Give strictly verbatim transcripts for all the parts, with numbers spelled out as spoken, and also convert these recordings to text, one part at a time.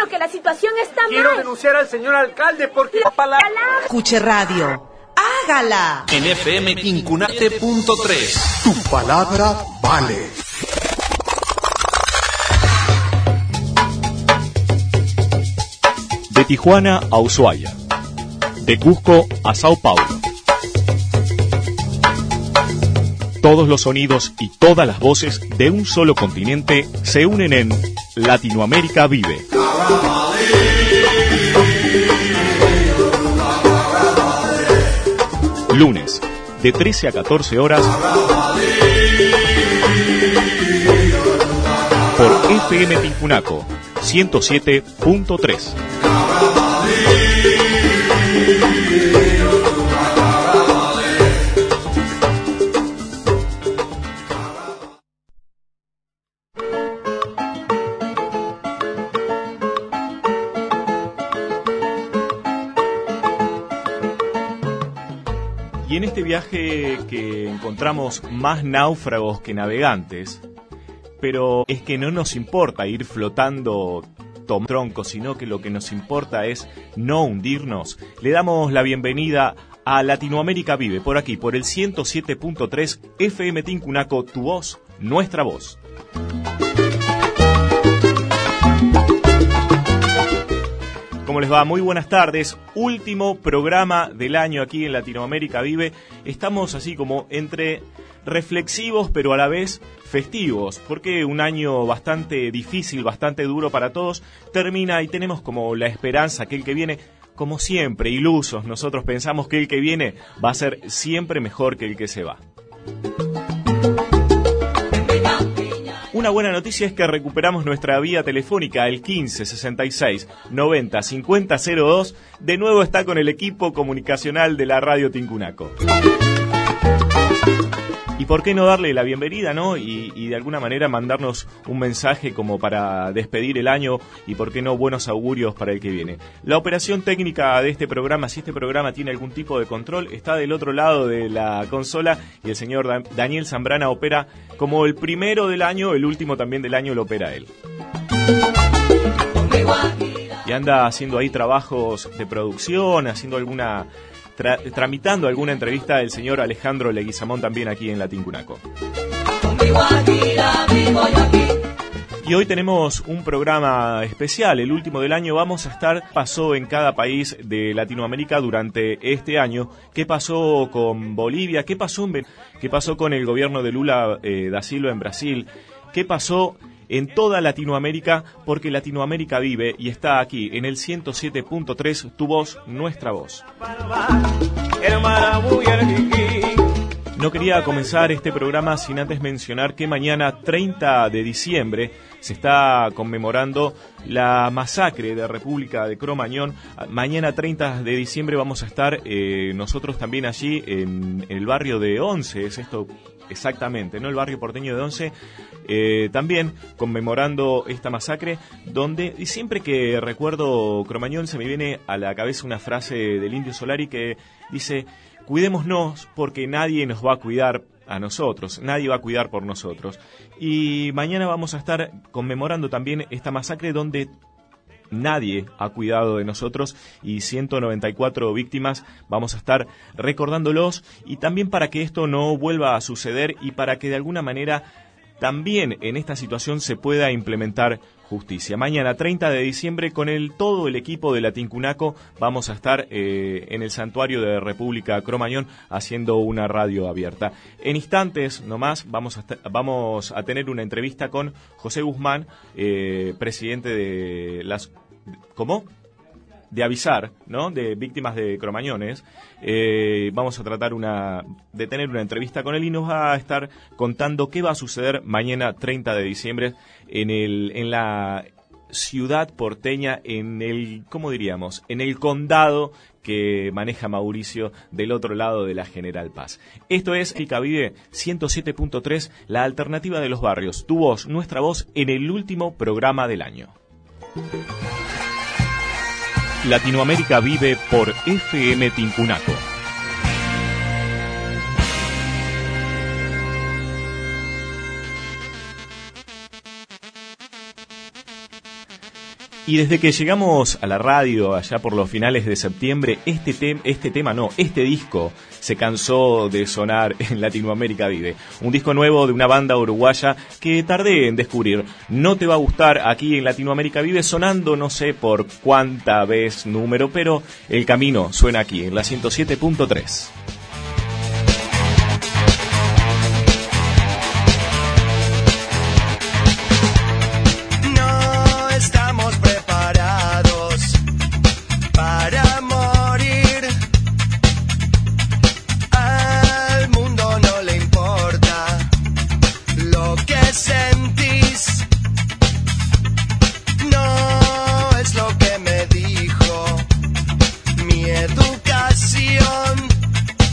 diciendo que la situación está mal. Quiero denunciar al señor alcalde porque la palabra... Escuche radio. ¡Hágala! En F M Tincunate punto tres. Tu palabra vale. De Tijuana a Ushuaia. De Cusco a Sao Paulo. Todos los sonidos y todas las voces de un solo continente se unen en Latinoamérica Vive. Lunes, de trece a catorce horas, por F M Tincunaco ciento siete punto tres. Y en este viaje que encontramos más náufragos que navegantes, pero es que no nos importa ir flotando tom tronco, sino que lo que nos importa es no hundirnos. Le damos la bienvenida a Latinoamérica Vive, por aquí, por el ciento siete punto tres F M Tincunaco, tu voz, nuestra voz. ¿Cómo les va? Muy buenas tardes. Último programa del año aquí en Latinoamérica Vive. Estamos así como entre reflexivos, pero a la vez festivos, porque un año bastante difícil, bastante duro para todos, termina y tenemos como la esperanza que el que viene, como siempre, ilusos, nosotros pensamos que el que viene va a ser siempre mejor que el que se va. Una buena noticia es que recuperamos nuestra vía telefónica, el quince sesenta y seis noventa cincuenta cero dos. De nuevo está con el equipo comunicacional de la Radio Tincunaco. ¿Y por qué no darle la bienvenida, no? Y, y de alguna manera mandarnos un mensaje como para despedir el año y por qué no buenos augurios para el que viene. La operación técnica de este programa, si este programa tiene algún tipo de control, está del otro lado de la consola y el señor Da- Daniel Zambrana opera como el primero del año, el último también del año lo opera él. Y anda haciendo ahí trabajos de producción, haciendo alguna... Tra- tramitando alguna entrevista del señor Alejandro Leguizamón también aquí en la Tincunaco. Y hoy tenemos un programa especial, el último del año. Vamos a estar, pasó en cada país de Latinoamérica durante este año, qué pasó con Bolivia, qué pasó, en, qué pasó con el gobierno de Lula eh, da Silva en Brasil, qué pasó en toda Latinoamérica, porque Latinoamérica vive y está aquí en el ciento siete punto tres, tu voz, nuestra voz. No quería comenzar este programa sin antes mencionar que mañana treinta de diciembre se está conmemorando la masacre de República de Cromañón. Mañana treinta de diciembre vamos a estar eh, nosotros también allí en, en el barrio de Once, es esto exactamente, ¿no? El barrio porteño de Once, eh, también conmemorando esta masacre, donde y siempre que recuerdo Cromañón se me viene a la cabeza una frase del Indio Solari que dice: cuidémonos porque nadie nos va a cuidar a nosotros, nadie va a cuidar por nosotros. Y mañana vamos a estar conmemorando también esta masacre donde nadie ha cuidado de nosotros y ciento noventa y cuatro víctimas. Vamos a estar recordándolos y también para que esto no vuelva a suceder y para que de alguna manera también en esta situación se pueda implementar justicia. Mañana treinta de diciembre con el todo el equipo de la Tincunaco vamos a estar eh, en el santuario de República Cromañón haciendo una radio abierta. En instantes nomás vamos a, vamos a tener una entrevista con José Guzmán, eh, presidente de las... ¿Cómo? De avisar, ¿no? De víctimas de Cromañones. Eh, vamos a tratar una de tener una entrevista con él y nos va a estar contando qué va a suceder mañana treinta de diciembre en el en la ciudad porteña, en el, ¿cómo diríamos? En el condado que maneja Mauricio del otro lado de la General Paz. Esto es Latinoamérica Vive ciento siete punto tres, la alternativa de los barrios. Tu voz, nuestra voz en el último programa del año. Latinoamérica Vive por F M Tincunaco. Y desde que llegamos a la radio allá por los finales de septiembre, este, te- este tema no, este disco se cansó de sonar en Latinoamérica Vive. Un disco nuevo de una banda uruguaya que tardé en descubrir. No te va a gustar aquí en Latinoamérica Vive, sonando no sé por cuánta vez número, pero el camino suena aquí en la ciento siete punto tres. Mi educación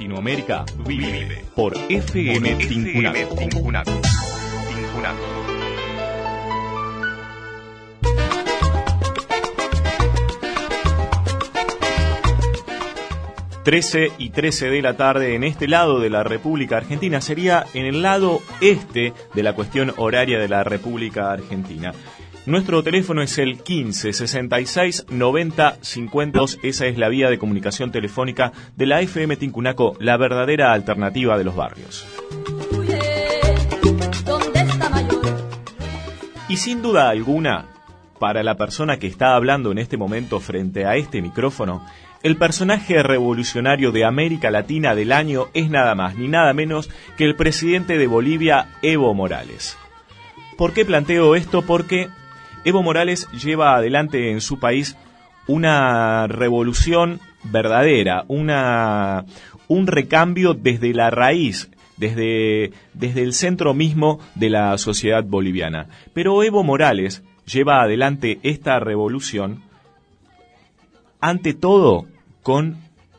Latinoamérica vive por F M Tincunaco. Tincunaco. trece y trece de la tarde en este lado de la República Argentina, sería en el lado este de la cuestión horaria de la República Argentina. Nuestro teléfono es el quince, sesenta y seis, noventa, cincuenta y dos. Esa es la vía de comunicación telefónica de la F M Tincunaco, la verdadera alternativa de los barrios. Y sin duda alguna, para la persona que está hablando en este momento frente a este micrófono, el personaje revolucionario de América Latina del año es nada más ni nada menos que el presidente de Bolivia, Evo Morales. ¿Por qué planteo esto? Porque Evo Morales lleva adelante en su país una revolución verdadera, una, un recambio desde la raíz, desde, desde el centro mismo de la sociedad boliviana. Pero Evo Morales lleva adelante esta revolución, ante todo, con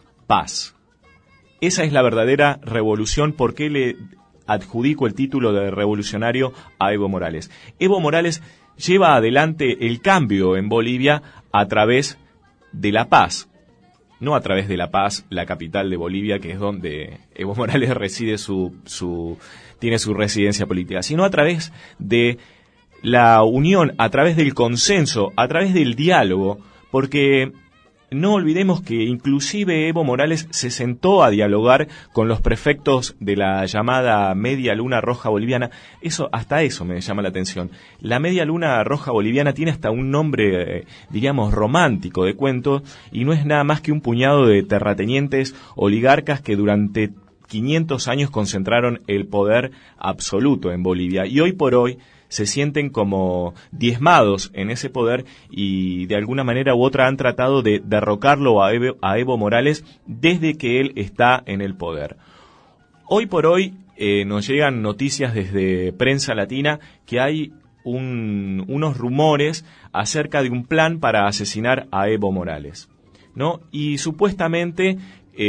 paz. Esa es la verdadera revolución. ¿Por qué le adjudico el título de revolucionario a Evo Morales? Evo Morales lleva adelante el cambio en Bolivia a través de La Paz. No a través de La Paz, la capital de Bolivia, que es donde Evo Morales reside su, su, tiene su residencia política, sino a través de la unión, a través del consenso, a través del diálogo, porque no olvidemos que inclusive Evo Morales se sentó a dialogar con los prefectos de la llamada Media Luna Roja Boliviana. Eso, hasta eso me llama la atención. La Media Luna Roja Boliviana tiene hasta un nombre, eh, diríamos, romántico de cuento, y no es nada más que un puñado de terratenientes oligarcas que durante quinientos años concentraron el poder absoluto en Bolivia. Y hoy por hoy se sienten como diezmados en ese poder y de alguna manera u otra han tratado de derrocarlo a Evo, a Evo Morales desde que él está en el poder. Hoy por hoy eh, nos llegan noticias desde Prensa Latina que hay un, unos rumores acerca de un plan para asesinar a Evo Morales, ¿no? Y supuestamente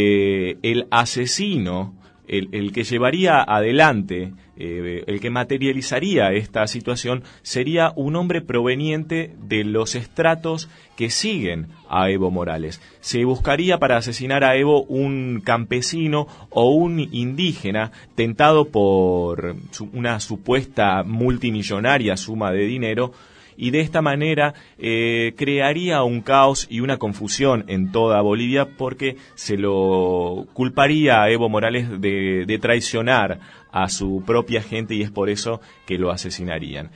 eh, el asesino, El, el que llevaría adelante, eh, el que materializaría esta situación, sería un hombre proveniente de los estratos que siguen a Evo Morales. Se buscaría para asesinar a Evo un campesino o un indígena tentado por una supuesta multimillonaria suma de dinero, y de esta manera eh, crearía un caos y una confusión en toda Bolivia, porque se lo culparía a Evo Morales de, de traicionar a su propia gente, y es por eso que lo asesinarían.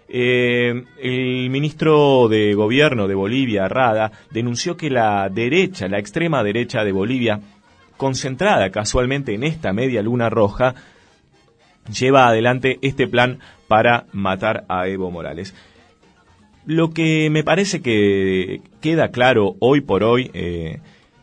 Eh, el ministro de Gobierno de Bolivia, Rada, denunció que la derecha, la extrema derecha de Bolivia, concentrada casualmente en esta Media Luna Roja, lleva adelante este plan para matar a Evo Morales. Lo que me parece que queda claro hoy por hoy, eh,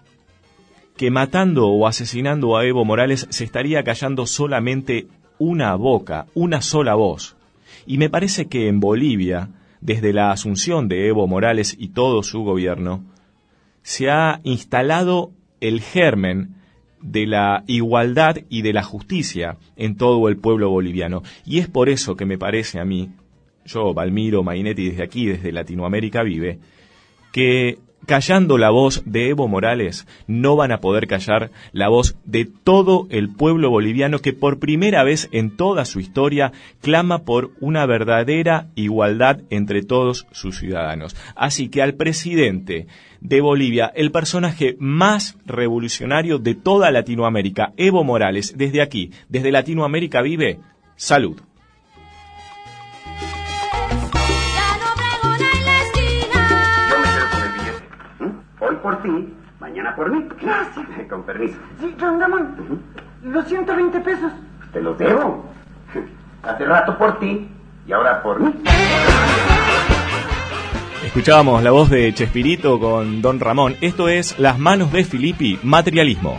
que matando o asesinando a Evo Morales se estaría callando solamente una boca, una sola voz. Y me parece que en Bolivia, desde la asunción de Evo Morales y todo su gobierno, se ha instalado el germen de la igualdad y de la justicia en todo el pueblo boliviano. Y es por eso que me parece a mí, yo, Valmiro Mainetti, desde aquí, desde Latinoamérica Vive, que callando la voz de Evo Morales no van a poder callar la voz de todo el pueblo boliviano, que por primera vez en toda su historia clama por una verdadera igualdad entre todos sus ciudadanos. Así que al presidente de Bolivia, el personaje más revolucionario de toda Latinoamérica, Evo Morales, desde aquí, desde Latinoamérica Vive, salud. Hoy por ti, mañana por mí. Gracias. Con permiso. Sí, don Ramón. Uh-huh. Los ciento veinte pesos. Te los debo. Hace rato por ti y ahora por mí. Escuchábamos la voz de Chespirito con Don Ramón. Esto es Las manos de Filippi, Materialismo.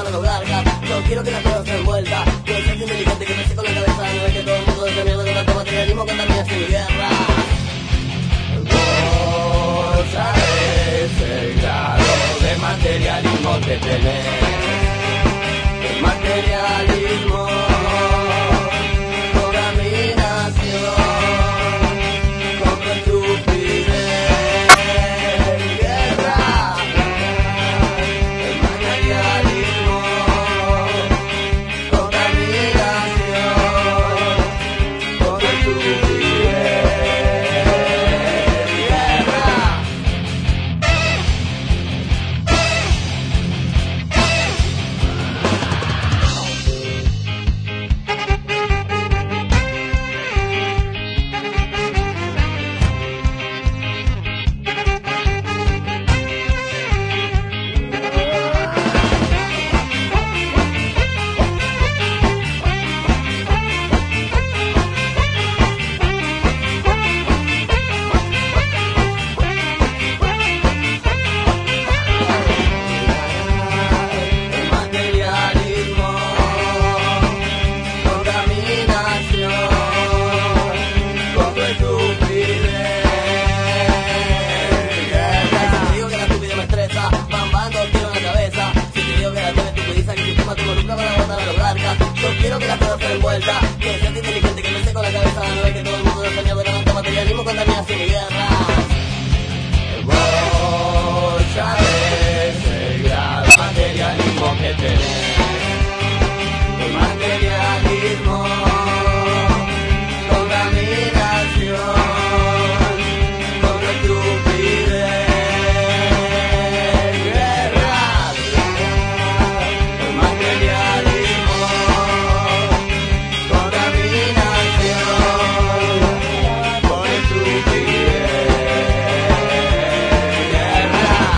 para lograrla. No quiero que la cosa se envuelta. Quiero ser inteligente, que pensé con la cabeza. No es que todo el mundo de esta mierda con tanto materialismo contamina sin guerra. Vos sabés el grado de materialismo que tenés. El materialismo, contaminación, con estupidez, guerra. El materialismo, contaminación, con estupidez, guerra. El materialismo, contaminación, con tu estupidez, guerra. Si te digo que la estupidez me estresa, bambando tiro en la cabeza. Si te digo que la tele estupidiza, que el sistema te involucra para botar a los largas. Yo quiero que las cosas se den vuelta, que seas inteligente, que pensé con la cabeza. No es que todo el mundo de esta mierda con tanto materialismo, contaminación y guerra. Vos sabés el grado de materialismo que tenés. El materialismo, contaminación, con estupidez, guerra. El materialismo, contaminación, con estupidez, guerra.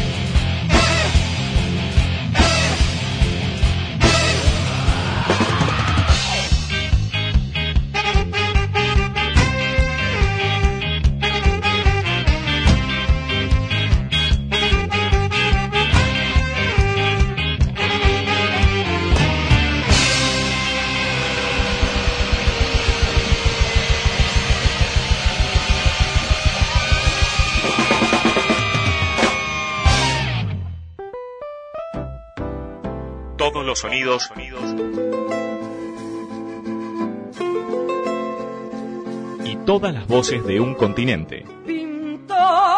Todos los sonidos, y todas las voces de un continente. Pintor,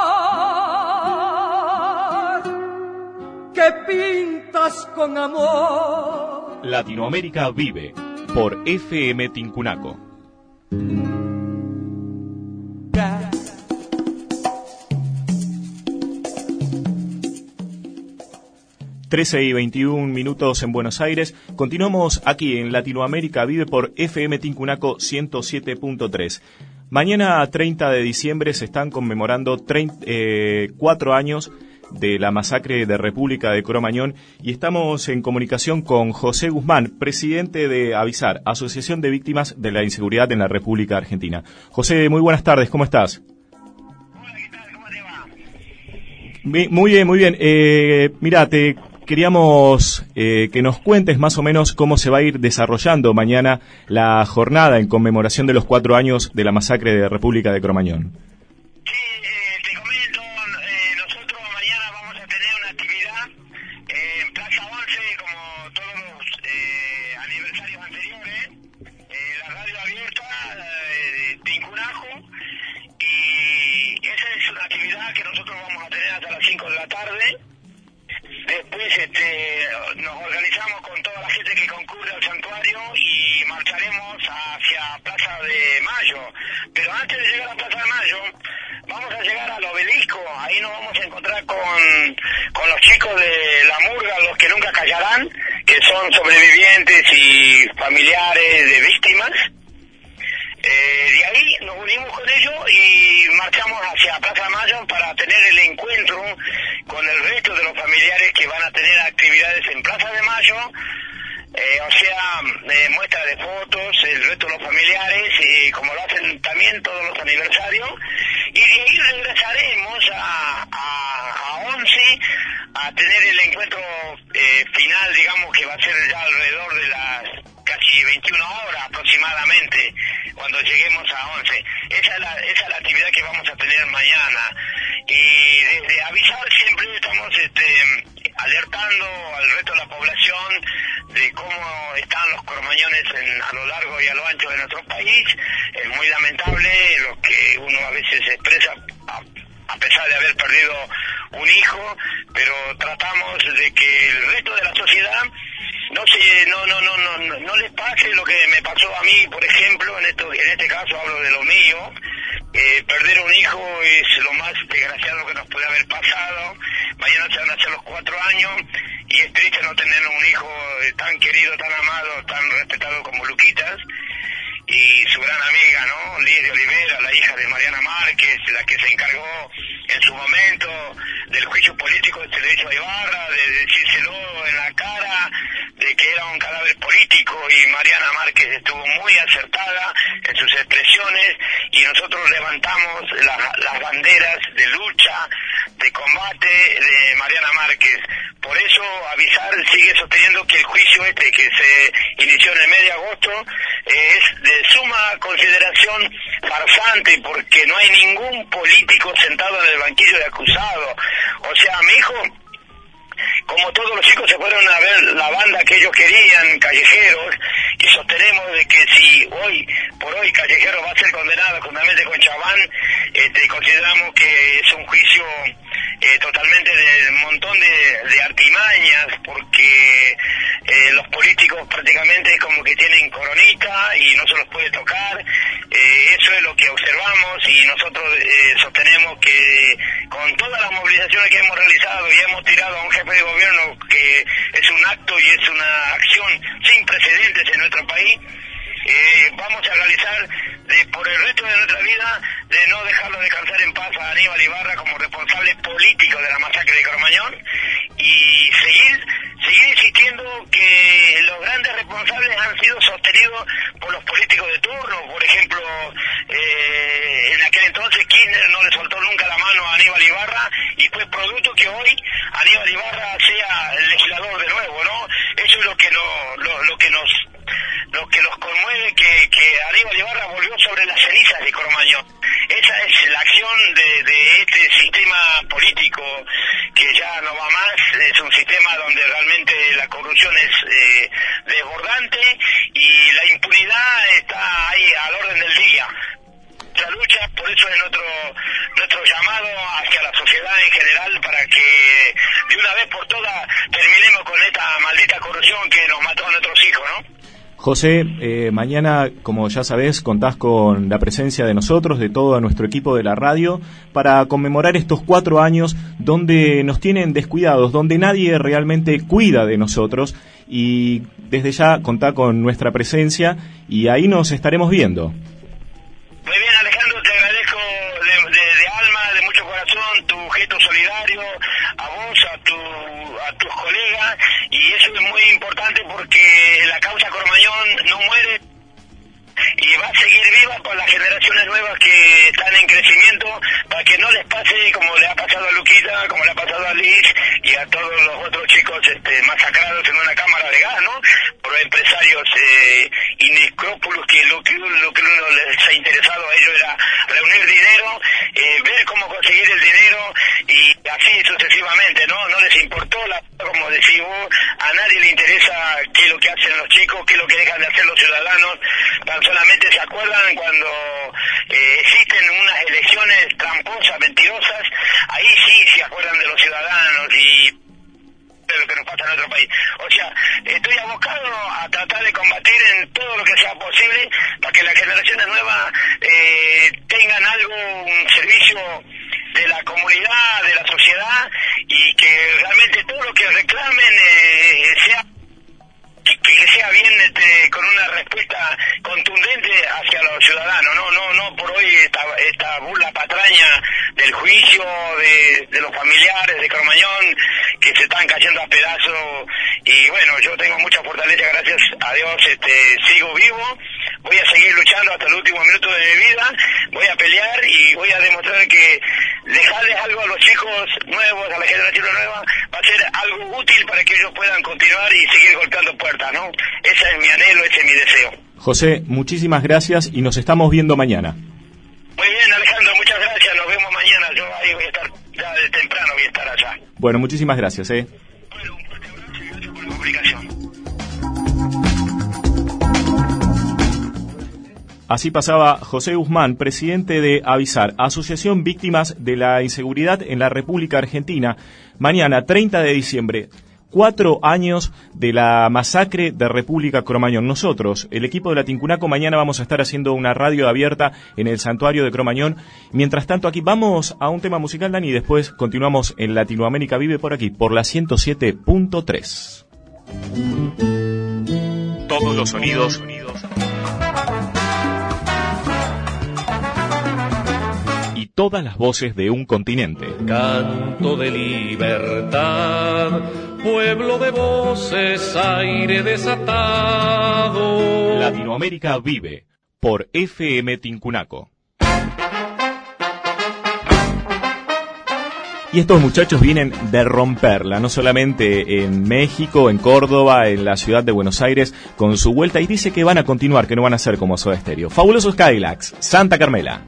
que pintas con amor. Latinoamérica vive por F M Tincunaco. trece y veintiún minutos en Buenos Aires. Continuamos aquí en Latinoamérica Vive por F M Tincunaco ciento siete punto tres. Mañana, treinta de diciembre, se están conmemorando treinta, eh, cuatro años de la masacre de República de Cromañón y estamos en comunicación con José Guzmán, presidente de Avisar, Asociación de Víctimas de la Inseguridad en la República Argentina. José, muy buenas tardes, ¿cómo estás? Hola, ¿qué tal? ¿Cómo te va? Muy bien, muy bien. Eh, mira, te queríamos eh, que nos cuentes más o menos cómo se va a ir desarrollando mañana la jornada en conmemoración de los cuatro años de la masacre de República de Cromañón. Sí, eh, te comento, eh, nosotros mañana vamos a tener una actividad eh, en Plaza once, como todos los eh, aniversarios anteriores, eh, la radio abierta eh, de Tincunaco, y esa es una actividad que nosotros vamos a tener hasta las cinco de la tarde. Después este, nos organizamos con toda la gente que concurre al santuario y marcharemos hacia Plaza de Mayo. Pero antes de llegar a Plaza de Mayo, vamos a llegar al obelisco. Ahí nos vamos a encontrar con, con los chicos de la murga, los que nunca callarán, que son sobrevivientes y familiares de víctimas. Eh, de ahí nos unimos con ellos y marchamos hacia Plaza de Mayo para tener el encuentro con el resto de los familiares que van a tener actividades en Plaza de Mayo, eh, o sea, eh, muestra de fotos, el resto de los familiares, y como lo hacen también todos los aniversarios, y de ahí regresaremos a, a, a once a tener el encuentro eh, final, digamos que va a ser ya alrededor de las casi veintiuna horas aproximadamente, cuando lleguemos a once. Esa es la, esa es la actividad que vamos a tener mañana. Y desde avisar siempre estamos este, alertando al resto de la población de cómo están los cromañones en, a lo largo y a lo ancho de nuestro país. Es muy lamentable lo que uno a veces expresa a, a pesar de haber perdido un hijo, pero tratamos de que el resto de la sociedad no se no no no no no les pase lo que me pasó a mí, por ejemplo. En esto en este caso hablo de lo mío. Eh, perder un hijo es lo más desgraciado que nos puede haber pasado. Mañana se van a hacer los cuatro años y es triste no tener un hijo tan querido, tan amado, tan respetado como Luquitas. Y su gran amiga, ¿no? Liz de Olivera, la hija de Mariana Márquez, la que se encargó en su momento del juicio político de Televisión a Ibarra, de decírselo en la cara, de que era un cadáver político, y Mariana Márquez estuvo muy acertada en sus expresiones, y nosotros levantamos la, las banderas de lucha, de combate de Mariana Márquez. Por eso avisar sigue sosteniendo que el juicio este que se inició en el mes de agosto eh, es de suma consideración farsante, porque no hay ningún político sentado en el banquillo de acusado. O sea, mi hijo, como todos los chicos, se fueron a ver la banda que ellos querían, Callejeros, y sostenemos de que si hoy por hoy Callejeros va a ser condenado juntamente con Chaván, este, consideramos que es un juicio eh, totalmente de un montón de, de artimañas, porque eh, los políticos prácticamente como que tienen coronita y no se los puede tocar. Eh, eso es lo que observamos, y nosotros eh, sostenemos que con todas las movilizaciones que hemos realizado y hemos tirado a un jefe de gobierno, que es un acto y es una acción sin precedentes en nuestro país, eh, vamos a realizar de, por el resto de nuestra vida, de no dejarlo descansar en paz a Aníbal Ibarra como responsable político de la masacre de Cromañón, y seguir seguir insistiendo que los grandes responsables han sido sostenidos por los políticos de turno. Por ejemplo, eh, en aquel entonces Kirchner no le soltó nunca la mano a Aníbal Ibarra, y fue producto que hoy Aníbal Ibarra sea el legislador de nuevo, ¿no? Eso es lo que no, lo, lo que nos lo que nos conmueve, que, que Aníbal Ibarra volvió sobre las cenizas de Cromañón. Esa es la acción de, de este sistema político que ya no va más. Es un sistema donde realmente la corrupción es eh, desbordante y la impunidad está ahí al orden del día. La lucha, por eso es nuestro nuestro llamado hacia la sociedad en general, para que de una vez por todas terminemos con esta maldita corrupción que nos mató a nuestros hijos, ¿no? José, eh, mañana, como ya sabés, contás con la presencia de nosotros, de todo nuestro equipo de la radio, para conmemorar estos cuatro años donde nos tienen descuidados, donde nadie realmente cuida de nosotros, y desde ya contá con nuestra presencia, y ahí nos estaremos viendo. Muy bien, Alejandro, te agradezco de, de, de alma, de mucho corazón, tu gesto solidario, a vos, a, tu, a tus colegas, y eso es muy importante porque la causa Cromañón no muere y va a seguir viva con las generaciones nuevas que están en crecimiento, para que no les pase como le ha pasado a Luquita, como le ha pasado a Liz y a todos los otros chicos este, masacrados en una cámara de gas, ¿no? Por empresarios eh, inescrúpulos, que lo que, lo que uno les ha interesado a ellos era reunir dinero, eh, ver cómo conseguir el dinero, y así sucesivamente, ¿no? No les importó, la, como decís vos, a nadie le interesa qué es lo que hacen los chicos, qué es lo que dejan de hacer los ciudadanos. Tan solamente se acuerdan cuando eh, existen unas elecciones tramposas, mentirosas, ahí sí se acuerdan de los ciudadanos y de lo que nos pasa en nuestro país. O sea, estoy abocado a tratar de combatir en todo lo que sea posible para que las generaciones nuevas eh, tengan algo, un servicio de la comunidad, de la sociedad, y que realmente todo lo que reclamen eh, sea que, que sea bien este, con una respuesta contundente hacia los ciudadanos, no no no por hoy esta, esta burla patraña del juicio de, de los familiares de Cromañón que se están cayendo a pedazos. Y bueno, yo tengo mucha fortaleza, gracias a Dios, este, sigo vivo, voy a seguir luchando hasta el último minuto de mi vida, voy a pelear y voy a demostrar que dejarles algo a los chicos nuevos, a la generación nueva, va a ser algo útil para que ellos puedan continuar y seguir golpeando puertas, ¿no? Ese es mi anhelo, ese es mi deseo. José, muchísimas gracias y nos estamos viendo mañana. Muy bien, Alejandro, muchas gracias, nos vemos mañana, yo ahí voy a estar, ya de temprano voy a estar allá. Bueno, muchísimas gracias, ¿eh? Bueno, un fuerte abrazo y gracias por la comunicación. Así pasaba José Guzmán, presidente de Avisar, Asociación Víctimas de la Inseguridad en la República Argentina. Mañana, treinta de diciembre, cuatro años de la masacre de República Cromañón. Nosotros, el equipo de la Tincunaco, mañana vamos a estar haciendo una radio abierta en el santuario de Cromañón. Mientras tanto, aquí vamos a un tema musical, Dani, y después continuamos en Latinoamérica Vive por aquí, por la ciento siete punto tres. Todos los sonidos, sonidos. Y todas las voces de un continente. Canto de libertad, pueblo de voces, aire desatado. Latinoamérica Vive, por F M Tincunaco. Y estos muchachos vienen de romperla, no solamente en México, en Córdoba, en la ciudad de Buenos Aires, con su vuelta, y dice que van a continuar, que no van a ser como Soda Stereo. Fabulosos Cadillacs, Santa Carmela.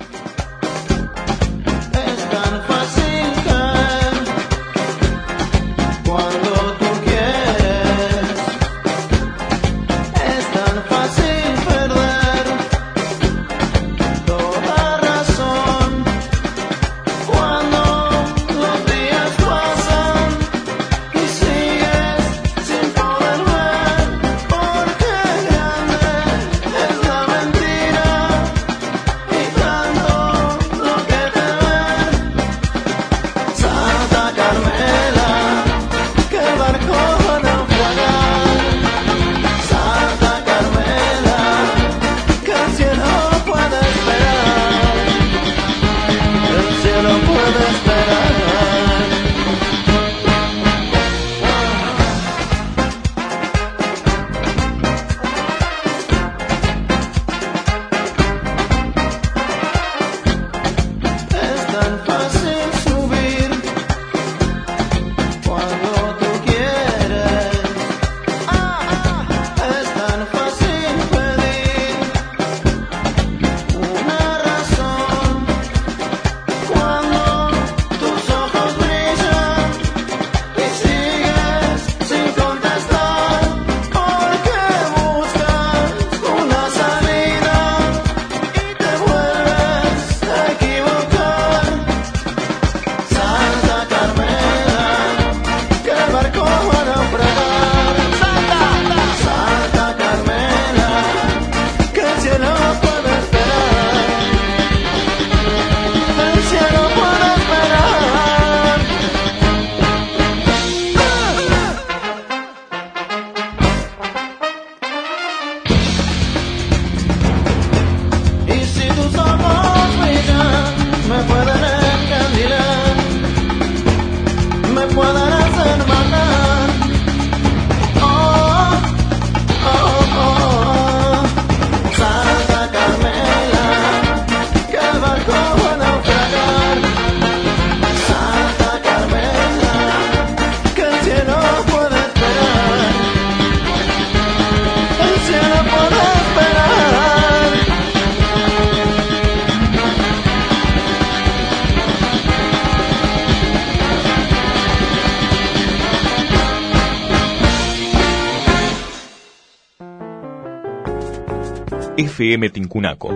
F M Tincunaco.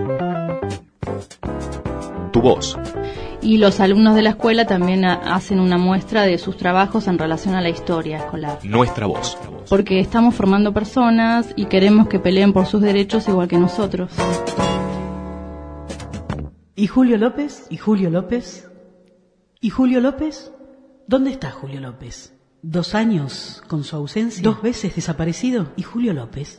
Tu voz. Y los alumnos de la escuela también hacen una muestra de sus trabajos en relación a la historia escolar. Nuestra voz. Porque estamos formando personas y queremos que peleen por sus derechos igual que nosotros. ¿Y Julio López? ¿Y Julio López? ¿Y Julio López? ¿Dónde está Julio López? Dos años con su ausencia. Dos veces desaparecido. ¿Y Julio López?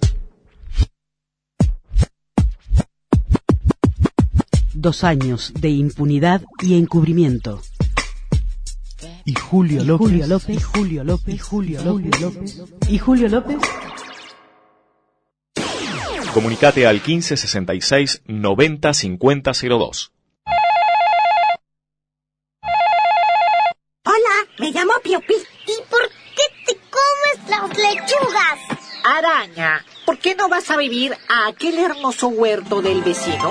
Dos años de impunidad y encubrimiento. ¿Y Julio López? ¿Y Julio López? ¿Y Julio López? ¿Y Julio López? ¿Y Julio López? Comunicate al quince sesenta y seis noventa cincuenta cero dos. Tío Pi, ¿y por qué te comes las lechugas? Araña, ¿por qué no vas a vivir a aquel hermoso huerto del vecino?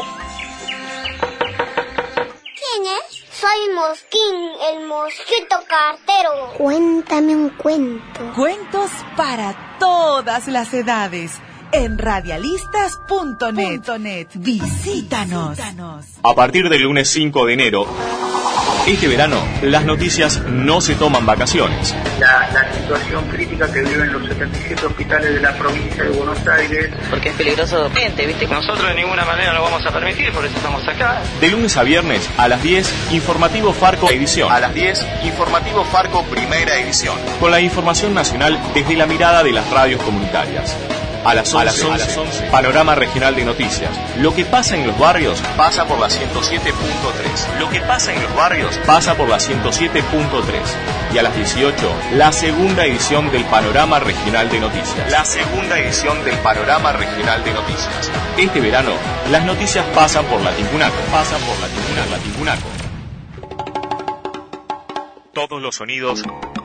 ¿Quién es? Soy Mosquín, el mosquito cartero. Cuéntame un cuento. Cuentos para todas las edades. En radialistas punto net. Visítanos. A partir del lunes cinco de enero, este verano, las noticias no se toman vacaciones. La, la situación crítica que viven los setenta y siete hospitales de la provincia de Buenos Aires. Porque es peligroso, gente, ¿viste? Nosotros de ninguna manera lo vamos a permitir, por eso estamos acá. De lunes a viernes, a las diez, Informativo Farco Edición. A las diez, Informativo Farco Primera Edición. Con la información nacional desde la mirada de las radios comunitarias. A las once, a las once, a las once, Panorama Regional de Noticias. Lo que pasa en los barrios pasa por la ciento siete punto tres. Lo que pasa en los barrios pasa por la ciento siete punto tres. Y a las dieciocho, la segunda edición del Panorama Regional de Noticias. La segunda edición del Panorama Regional de Noticias. Este verano, las noticias pasan por la Tincunaco. Pasan por la Tincunaco. La Tincunaco. Todos los sonidos.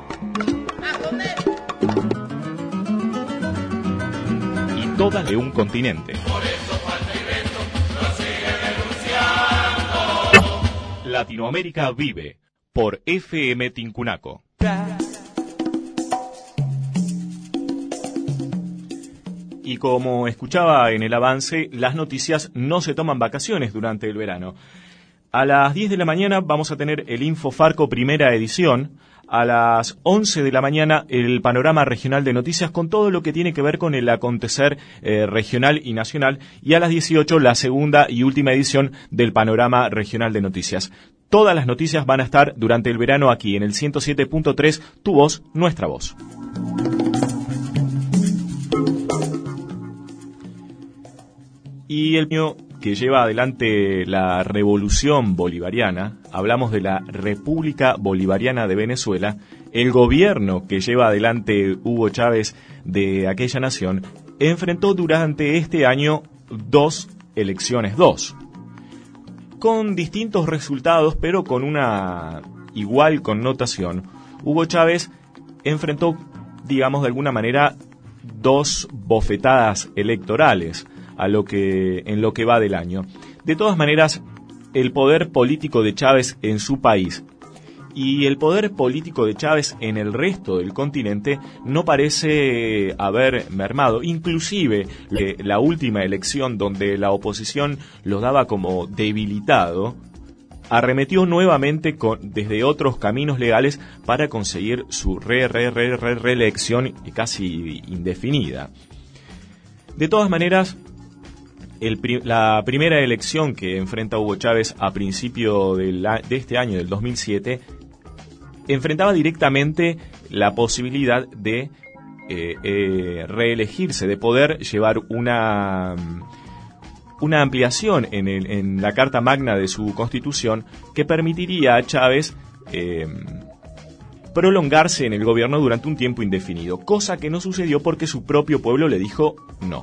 Todas de un continente. Por eso falta invento, lo sigue denunciando. Latinoamérica vive por F M Tincunaco. Y como escuchaba en el avance, las noticias no se toman vacaciones durante el verano. A las diez de la mañana vamos a tener el Info Farco Primera Edición. A las once de la mañana, el Panorama Regional de Noticias con todo lo que tiene que ver con el acontecer eh, regional y nacional. Y a las dieciocho, la segunda y última edición del Panorama Regional de Noticias. Todas las noticias van a estar durante el verano aquí en el ciento siete punto tres, tu voz, nuestra voz. Y el año que lleva adelante la revolución bolivariana, hablamos de la República Bolivariana de Venezuela, el gobierno que lleva adelante Hugo Chávez de aquella nación, enfrentó durante este año dos elecciones, dos, con distintos resultados, pero con una igual connotación. Hugo Chávez enfrentó, digamos de alguna manera, dos bofetadas electorales a lo que en lo que va del año. De todas maneras, el poder político de Chávez en su país y el poder político de Chávez en el resto del continente no parece haber mermado. Inclusive la última elección, donde la oposición lo daba como debilitado, arremetió nuevamente con, desde otros caminos legales para conseguir su re, re, re, re, reelección casi indefinida. De todas maneras, El, la primera elección que enfrenta Hugo Chávez a principio de, la, de este año, del dos mil siete, enfrentaba directamente la posibilidad de eh, eh, reelegirse, de poder llevar una, una ampliación en, el, en la Carta Magna de su Constitución que permitiría a Chávez eh, prolongarse en el gobierno durante un tiempo indefinido, cosa que no sucedió porque su propio pueblo le dijo no.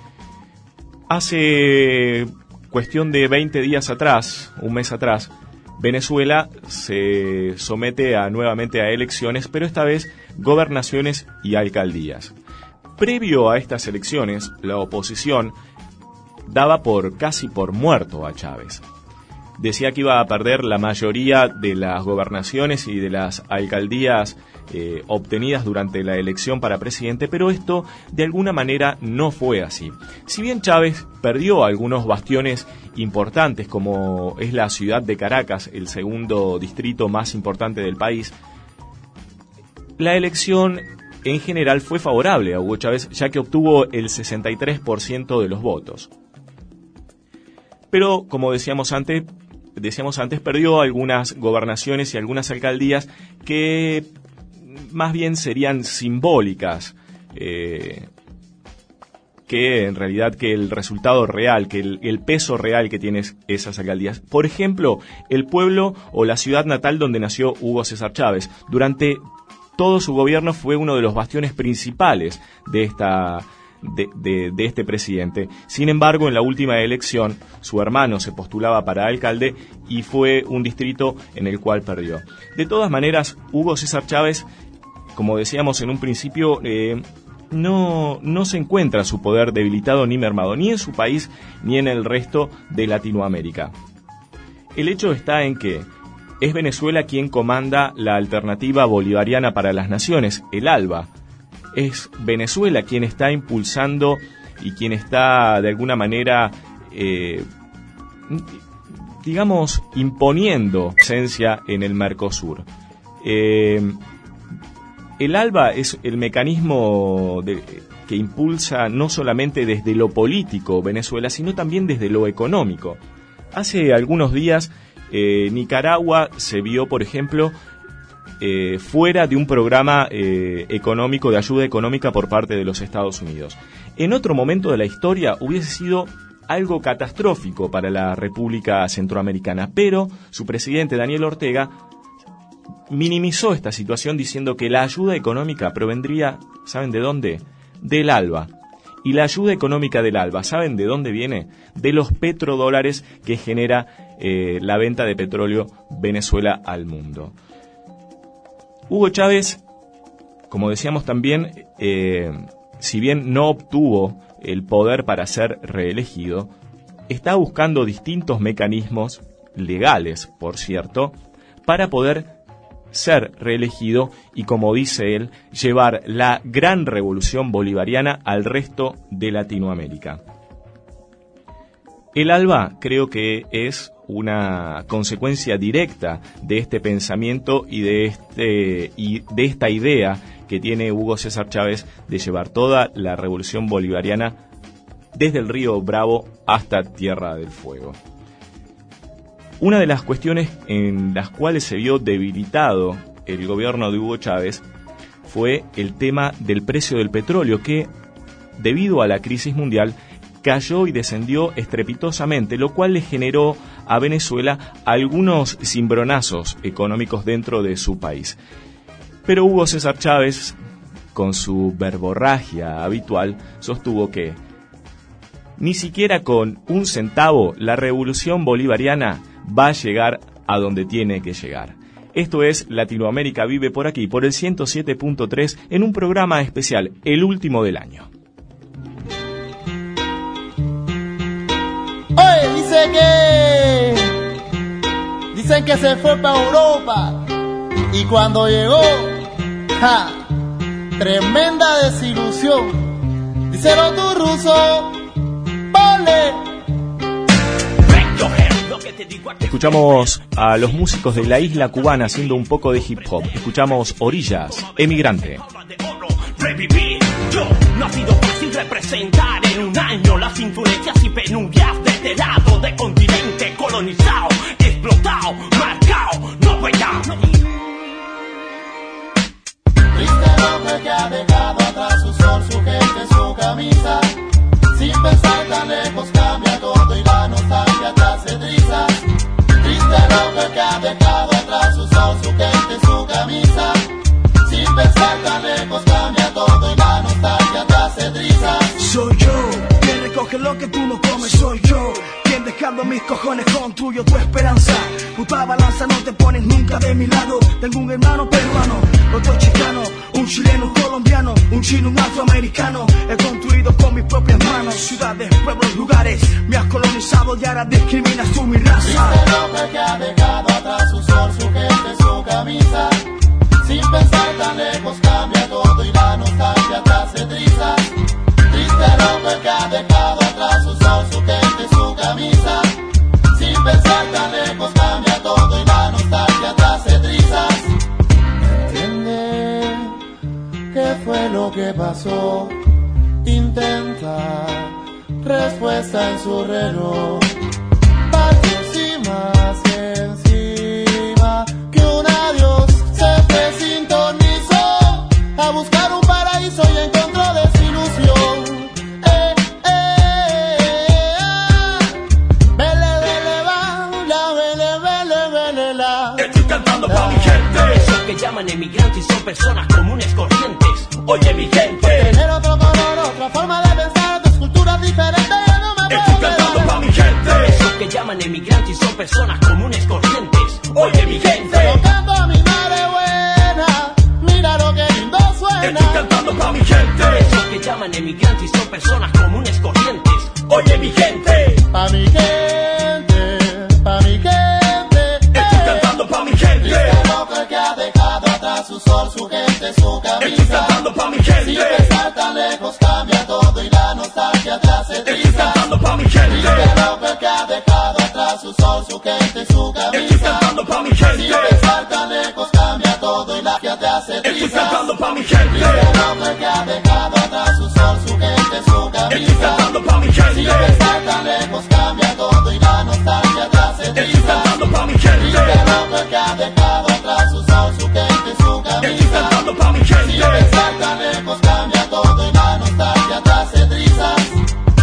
Hace cuestión de veinte días atrás, un mes atrás, Venezuela se somete a, nuevamente a elecciones, pero esta vez gobernaciones y alcaldías. Previo a estas elecciones, la oposición daba por casi por muerto a Chávez. Decía que iba a perder la mayoría de las gobernaciones y de las alcaldías eh, obtenidas durante la elección para presidente, pero esto de alguna manera no fue así. Si bien Chávez perdió algunos bastiones importantes, como es la ciudad de Caracas, el segundo distrito más importante del país, la elección en general fue favorable a Hugo Chávez, ya que obtuvo el sesenta y tres por ciento de los votos. Pero, como decíamos antes, decíamos antes, perdió algunas gobernaciones y algunas alcaldías que más bien serían simbólicas, eh, que en realidad que el resultado real, que el, el peso real que tienen esas alcaldías. Por ejemplo, el pueblo o la ciudad natal donde nació Hugo César Chávez. Durante todo su gobierno fue uno de los bastiones principales de esta, de, de, de este presidente. Sin embargo, en la última elección, su hermano se postulaba para alcalde y fue un distrito en el cual perdió. De todas maneras, Hugo César Chávez, como decíamos en un principio, eh, no, no se encuentra su poder debilitado ni mermado, ni en su país ni en el resto de Latinoamérica. El hecho está en que es Venezuela quien comanda la Alternativa Bolivariana para las Naciones, el ALBA. Es Venezuela quien está impulsando y quien está de alguna manera, eh, digamos, imponiendo presencia en el Mercosur. Eh, el ALBA es el mecanismo de, que impulsa no solamente desde lo político Venezuela, sino también desde lo económico. Hace algunos días eh, Nicaragua se vio, por ejemplo, eh, fuera de un programa eh, económico, de ayuda económica por parte de los Estados Unidos. En otro momento de la historia hubiese sido algo catastrófico para la República Centroamericana, pero su presidente Daniel Ortega minimizó esta situación diciendo que la ayuda económica provendría, ¿saben de dónde? Del ALBA. Y la ayuda económica del ALBA, ¿saben de dónde viene? De los petrodólares que genera eh, la venta de petróleo Venezuela al mundo. Hugo Chávez, como decíamos también, eh, si bien no obtuvo el poder para ser reelegido, está buscando distintos mecanismos legales, por cierto, para poder ser reelegido y, como dice él, llevar la gran revolución bolivariana al resto de Latinoamérica. El ALBA creo que es una consecuencia directa de este pensamiento y de este y de esta idea que tiene Hugo César Chávez de llevar toda la revolución bolivariana desde el río Bravo hasta Tierra del Fuego. Una de las cuestiones en las cuales se vio debilitado el gobierno de Hugo Chávez fue el tema del precio del petróleo, que debido a la crisis mundial cayó y descendió estrepitosamente, lo cual le generó a Venezuela algunos cimbronazos económicos dentro de su país. Pero Hugo César Chávez, con su verborragia habitual, sostuvo que ni siquiera con un centavo la revolución bolivariana va a llegar a donde tiene que llegar. Esto es Latinoamérica Vive por aquí, por el ciento siete punto tres, en un programa especial, el último del año. Oye, dice que... Dicen que se fue para Europa. Y cuando llegó... ¡Ja! Tremenda desilusión. Díselo tú, ruso. ¡Ponle! Escuchamos a los músicos de la isla cubana haciendo un poco de hip hop. Escuchamos Orillas, Emigrante. Revivir, yo no ha sido fácil representar en un año las influencias y penurias de este lado de continente colonizado, explotado, marcado, no ya. Triste hombre que ha dejado atrás su sol, su gente, su camisa. Sin pensar tan lejos cambia todo y la nostalgia te hace trizas. Triste hombre que ha dejado atrás su sol, su gente, su camisa. Sin pensar tan lejos cambia todo y la nostalgia te hace trizas. Soy yo, quien recoge lo que tú no comes, soy yo. Quien dejando mis cojones construyo tu esperanza. Puta balanza no te pones nunca de mi lado. Tengo un hermano peruano, otro chicano, un chileno, un colombiano, un chino, un afroamericano. He construido con mis propias manos ciudades, pueblos, lugares. Me has colonizado y ahora discriminas tú mi raza. Triste hombre que ha dejado atrás su sol, su gente, su camisa. Sin pensar tan lejos cambia todo y la nostalgia te hace trizas. Triste hombre que ha dejado atrás su sol, su gente, su camisa. Sin pensar tan lejos cambia todo y la nostalgia te hace trizas. Entiende qué fue lo que pasó. Intenta respuesta en su reloj. Partios y más encima que un adiós se desintonizó a buscar un paraíso y encontró desilusión. Eh, eh, eh, vele, vele, va, la, vele, vele, vele, la. Estoy cantando para mi gente. Esos que llaman emigrantes son personas comunes corrientes. Oye mi gente, tener otro color, otra forma de llaman emigrantes son personas comunes corrientes. Oye mi gente, colocando a mi madre buena, mira lo que lindo suena. Estoy cantando pa' mi gente. Esos que llaman emigrantes son personas comunes corrientes. Oye mi gente, pa' mi gente, pa' mi gente. Estoy cantando pa' mi gente. Triste loco el que ha dejado atrás su sol, su gente, su camisa. Estoy cantando pa' mi gente. Sin pensar tan lejos cambia todo y la nostalgia te hace trizas. Estoy cantando pa' mi gente. Triste loco el que ha dejado atrás su sol, su gente, su camisa. Estoy cantando pa' mi gente. Sin pensar tan lejos cambia todo y la nostalgia te hace trizas. Estoy cantando pa' mi gente. Triste loco el que ha dejado atrás su sol, su gente, su camisa. Estoy cantando pa' mi gente. Sin pensar tan lejos cambia todo y la nostalgia te hace trizas. Estoy cantando pa' mi gente. Triste loco el que ha dejado atrás su sol, su gente, su camisa. Estoy cantando pa' mi gente. Sin pensar tan lejos cambia todo y la nostalgia te hace trizas.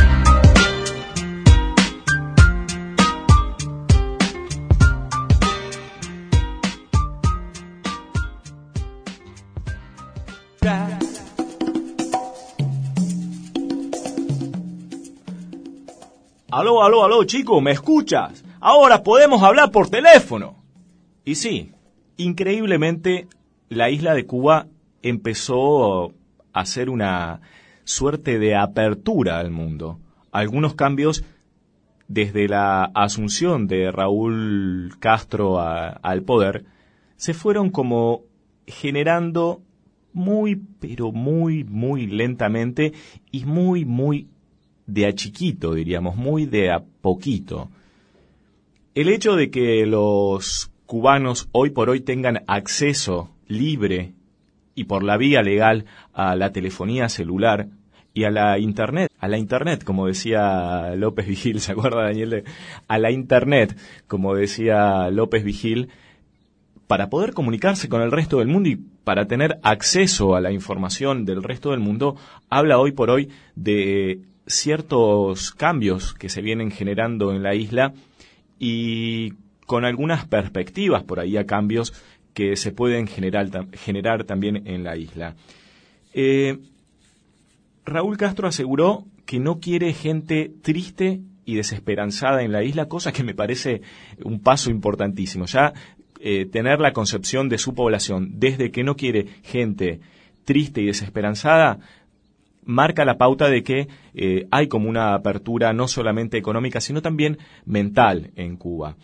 Aló, aló, aló, chico, ¿me escuchas? Ahora podemos hablar por teléfono. Y sí, increíblemente, la isla de Cuba empezó a hacer una suerte de apertura al mundo. Algunos cambios desde la asunción de Raúl Castro a, al poder se fueron como generando muy, pero muy, muy lentamente y muy, muy de a chiquito, diríamos, muy de a poquito. El hecho de que los cubanos hoy por hoy tengan acceso libre y por la vía legal a la telefonía celular y a la internet, a la internet, como decía López Vigil, ¿se acuerda, Daniel? De, a la internet, como decía López Vigil, para poder comunicarse con el resto del mundo y para tener acceso a la información del resto del mundo, habla hoy por hoy de ciertos cambios que se vienen generando en la isla y con algunas perspectivas por ahí a cambios que se pueden generar, generar también en la isla. Eh, Raúl Castro aseguró que no quiere gente triste y desesperanzada en la isla, cosa que me parece un paso importantísimo. Ya eh, tener la concepción de su población desde que no quiere gente triste y desesperanzada marca la pauta de que eh, hay como una apertura no solamente económica, sino también mental en Cuba.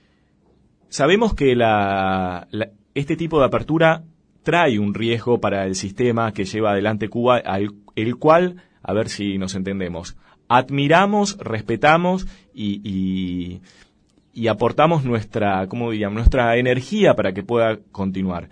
Sabemos que la, la, este tipo de apertura trae un riesgo para el sistema que lleva adelante Cuba, al, el cual, a ver si nos entendemos, admiramos, respetamos y, y, y aportamos nuestra, ¿cómo diríamos?, nuestra energía para que pueda continuar.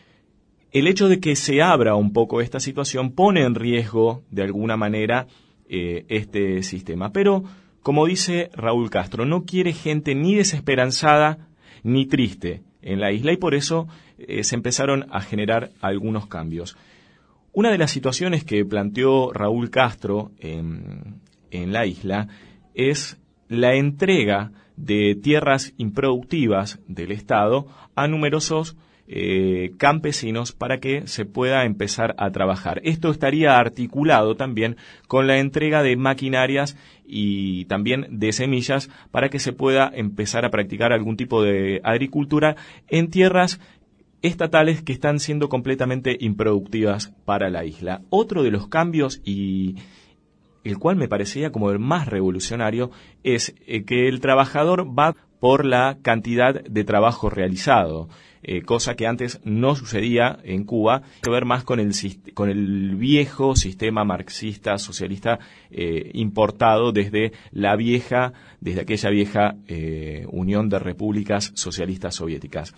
El hecho de que se abra un poco esta situación pone en riesgo, de alguna manera, eh, este sistema. Pero, como dice Raúl Castro, no quiere gente ni desesperanzada ni triste en la isla y por eso eh, se empezaron a generar algunos cambios. Una de las situaciones que planteó Raúl Castro en, en la isla es la entrega de tierras improductivas del Estado a numerosos Eh, campesinos para que se pueda empezar a trabajar. Esto estaría articulado también con la entrega de maquinarias y también de semillas para que se pueda empezar a practicar algún tipo de agricultura en tierras estatales que están siendo completamente improductivas para la isla. Otro de los cambios, y el cual me parecía como el más revolucionario, es eh, que el trabajador va por la cantidad de trabajo realizado. Eh, cosa que antes no sucedía en Cuba, tiene que ver más con el, con el viejo sistema marxista, socialista, eh, importado desde la vieja, desde aquella vieja eh, Unión de Repúblicas Socialistas Soviéticas.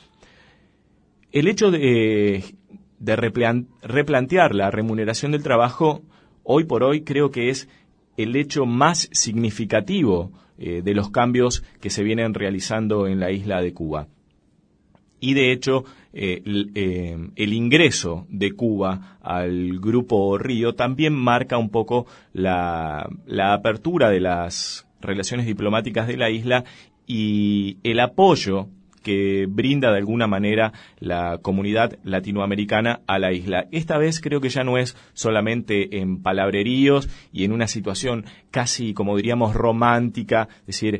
El hecho de, de replan, replantear la remuneración del trabajo, hoy por hoy creo que es el hecho más significativo eh, de los cambios que se vienen realizando en la isla de Cuba. Y de hecho, eh, el, eh, el ingreso de Cuba al Grupo Río también marca un poco la, la apertura de las relaciones diplomáticas de la isla y el apoyo que brinda de alguna manera la comunidad latinoamericana a la isla. Esta vez creo que ya no es solamente en palabreríos y en una situación casi, como diríamos, romántica, es decir,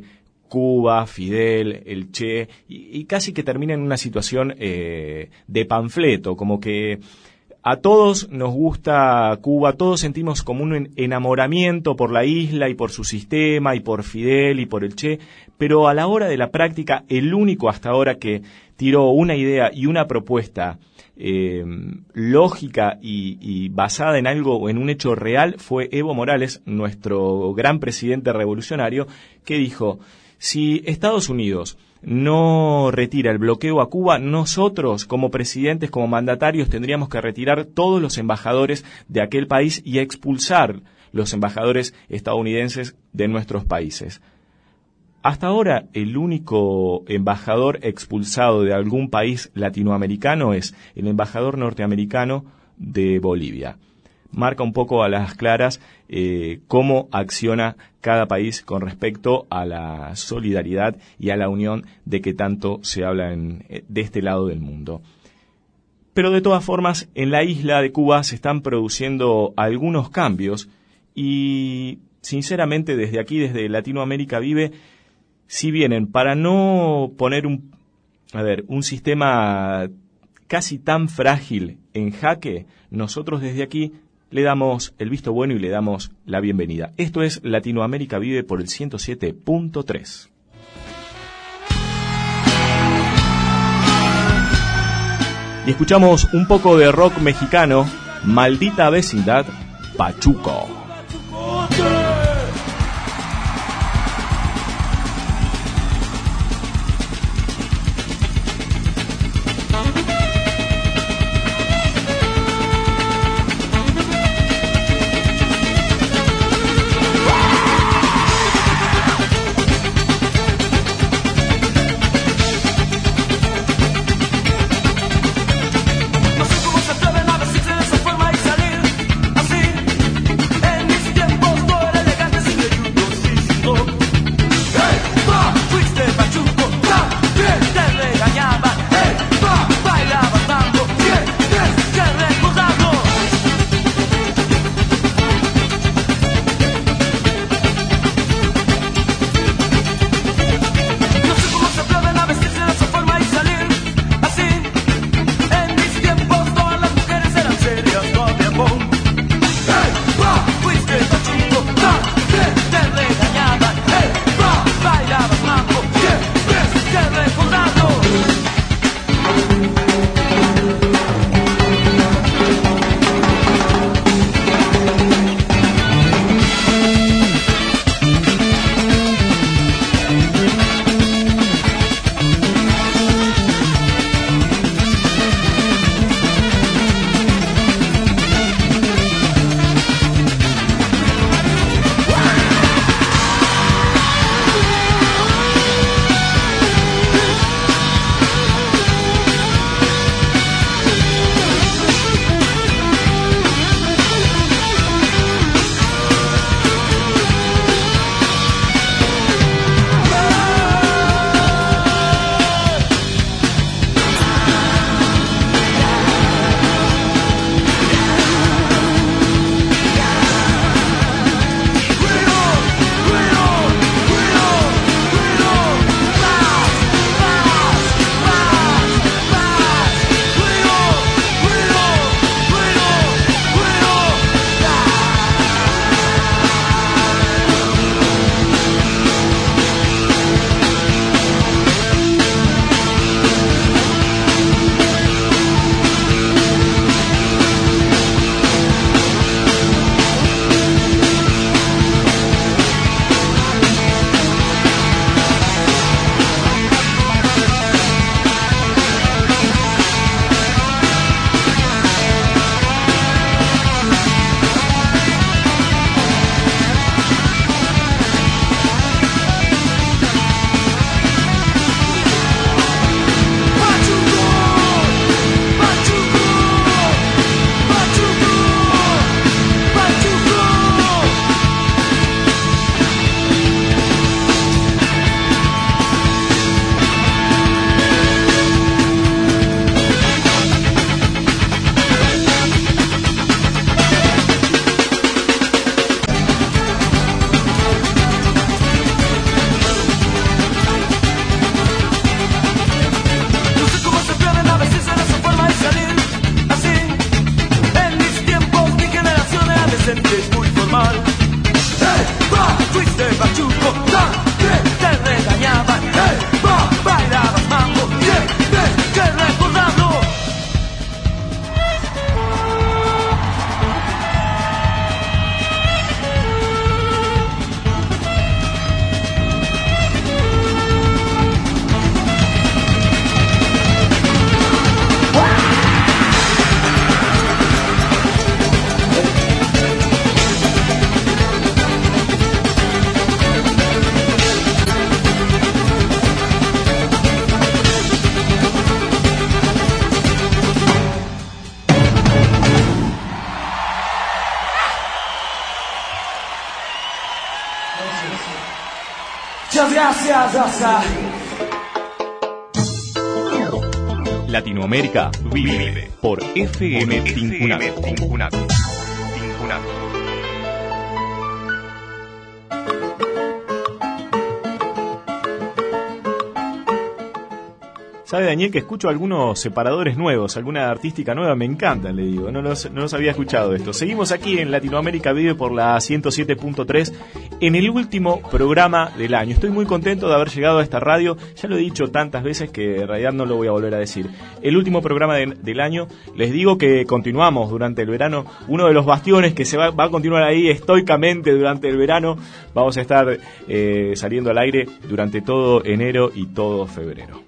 Cuba, Fidel, el Che, y, y casi que termina en una situación eh, de panfleto, como que a todos nos gusta Cuba, todos sentimos como un enamoramiento por la isla y por su sistema y por Fidel y por el Che, pero a la hora de la práctica, el único hasta ahora que tiró una idea y una propuesta eh, lógica y, y basada en algo o en un hecho real fue Evo Morales, nuestro gran presidente revolucionario, que dijo: si Estados Unidos no retira el bloqueo a Cuba, nosotros como presidentes, como mandatarios, tendríamos que retirar todos los embajadores de aquel país y expulsar los embajadores estadounidenses de nuestros países. Hasta ahora, el único embajador expulsado de algún país latinoamericano es el embajador norteamericano de Bolivia. Marca un poco a las claras eh, cómo acciona cada país con respecto a la solidaridad y a la unión de que tanto se habla en, de este lado del mundo. Pero de todas formas, en la isla de Cuba se están produciendo algunos cambios y, sinceramente, desde aquí, desde Latinoamérica Vive, si vienen para no poner un, a ver, un sistema casi tan frágil en jaque, nosotros desde aquí le damos el visto bueno y le damos la bienvenida. Esto es Latinoamérica Vive por el ciento siete punto tres. Y escuchamos un poco de rock mexicano, Maldita Vecindad, Pachuco. Forma y salir así, en mis tiempos tú eres es muy formal. ¡Hey, va! Fuiste machuco, ¡dale! Te regañaban. ¡Hey, va! Bailabas mambo, tienes que recordarlo. Muchas gracias, Asa. Latinoamérica vive por F M Tincunaco. Tincunaco. Sabe, Daniel, que escucho algunos separadores nuevos, alguna artística nueva, me encantan, le digo, no los, no los había escuchado esto. Seguimos aquí en Latinoamérica Vive por la ciento siete punto tres en el último programa del año. Estoy muy contento de haber llegado a esta radio, ya lo he dicho tantas veces que en realidad no lo voy a volver a decir. El último programa de, del año, les digo que continuamos durante el verano, uno de los bastiones que se va, va a continuar ahí estoicamente durante el verano. Vamos a estar eh, saliendo al aire durante todo enero y todo febrero.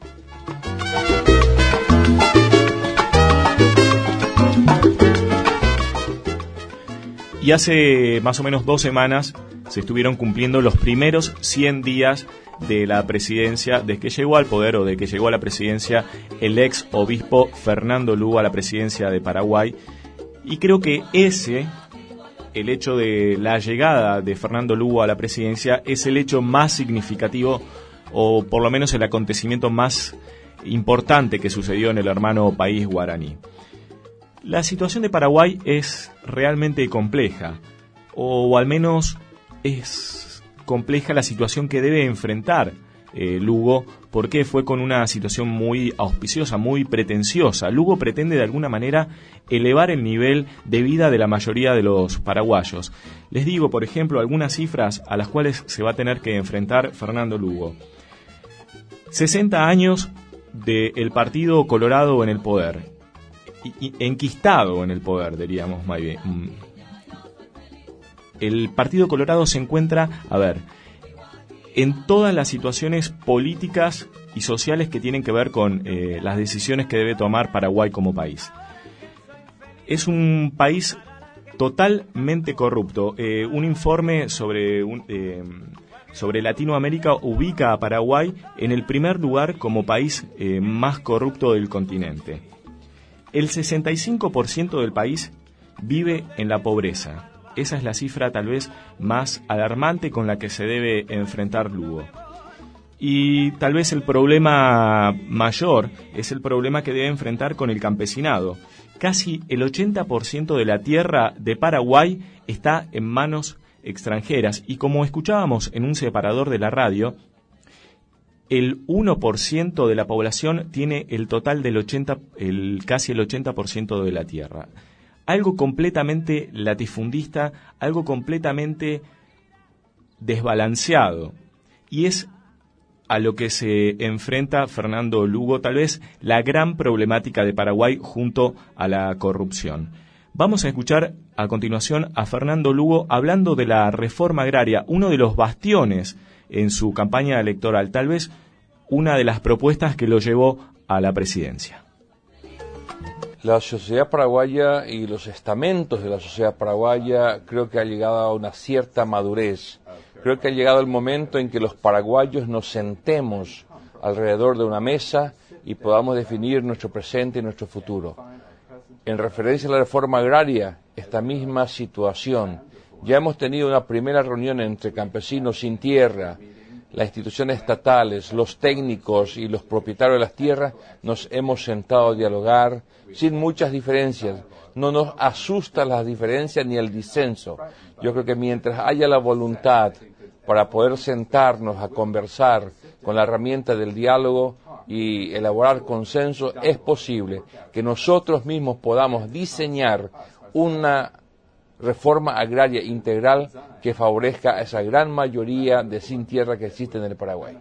Y hace más o menos dos semanas se estuvieron cumpliendo los primeros cien días de la presidencia, de que llegó al poder o de que llegó a la presidencia el ex obispo Fernando Lugo a la presidencia de Paraguay. Y creo que ese, el hecho de la llegada de Fernando Lugo a la presidencia, es el hecho más significativo, o por lo menos el acontecimiento más importante que sucedió en el hermano país guaraní. La situación de Paraguay es realmente compleja, o al menos es compleja la situación que debe enfrentar eh, Lugo, porque fue con una situación muy auspiciosa, muy pretenciosa. Lugo pretende de alguna manera elevar el nivel de vida de la mayoría de los paraguayos. Les digo, por ejemplo, algunas cifras a las cuales se va a tener que enfrentar Fernando Lugo. sesenta años del Partido Colorado en el poder. Y enquistado en el poder, diríamos más bien. El Partido Colorado se encuentra, a ver, en todas las situaciones políticas y sociales que tienen que ver con eh, las decisiones que debe tomar Paraguay como país. Es un país totalmente corrupto. Eh, un informe sobre un, eh, sobre Latinoamérica ubica a Paraguay en el primer lugar como país eh, más corrupto del continente. El sesenta y cinco por ciento del país vive en la pobreza. Esa es la cifra tal vez más alarmante con la que se debe enfrentar Lugo. Y tal vez el problema mayor es el problema que debe enfrentar con el campesinado. Casi el ochenta por ciento de la tierra de Paraguay está en manos extranjeras. Y como escuchábamos en un separador de la radio, el uno por ciento de la población tiene el total del ochenta, el, casi el ochenta por ciento de la tierra. Algo completamente latifundista, algo completamente desbalanceado. Y es a lo que se enfrenta Fernando Lugo, tal vez la gran problemática de Paraguay junto a la corrupción. Vamos a escuchar a continuación a Fernando Lugo hablando de la reforma agraria, uno de los bastiones en su campaña electoral, tal vez una de las propuestas que lo llevó a la presidencia. La sociedad paraguaya y los estamentos de la sociedad paraguaya creo que ha llegado a una cierta madurez. Creo que ha llegado el momento en que los paraguayos nos sentemos alrededor de una mesa y podamos definir nuestro presente y nuestro futuro. En referencia a la reforma agraria, esta misma situación. Ya hemos tenido una primera reunión entre campesinos sin tierra, las instituciones estatales, los técnicos y los propietarios de las tierras. Nos hemos sentado a dialogar sin muchas diferencias. No nos asustan las diferencias ni el disenso. Yo creo que mientras haya la voluntad para poder sentarnos a conversar con la herramienta del diálogo y elaborar consenso, es posible que nosotros mismos podamos diseñar una reforma agraria integral que favorezca a esa gran mayoría de sin tierra que existe en el Paraguay.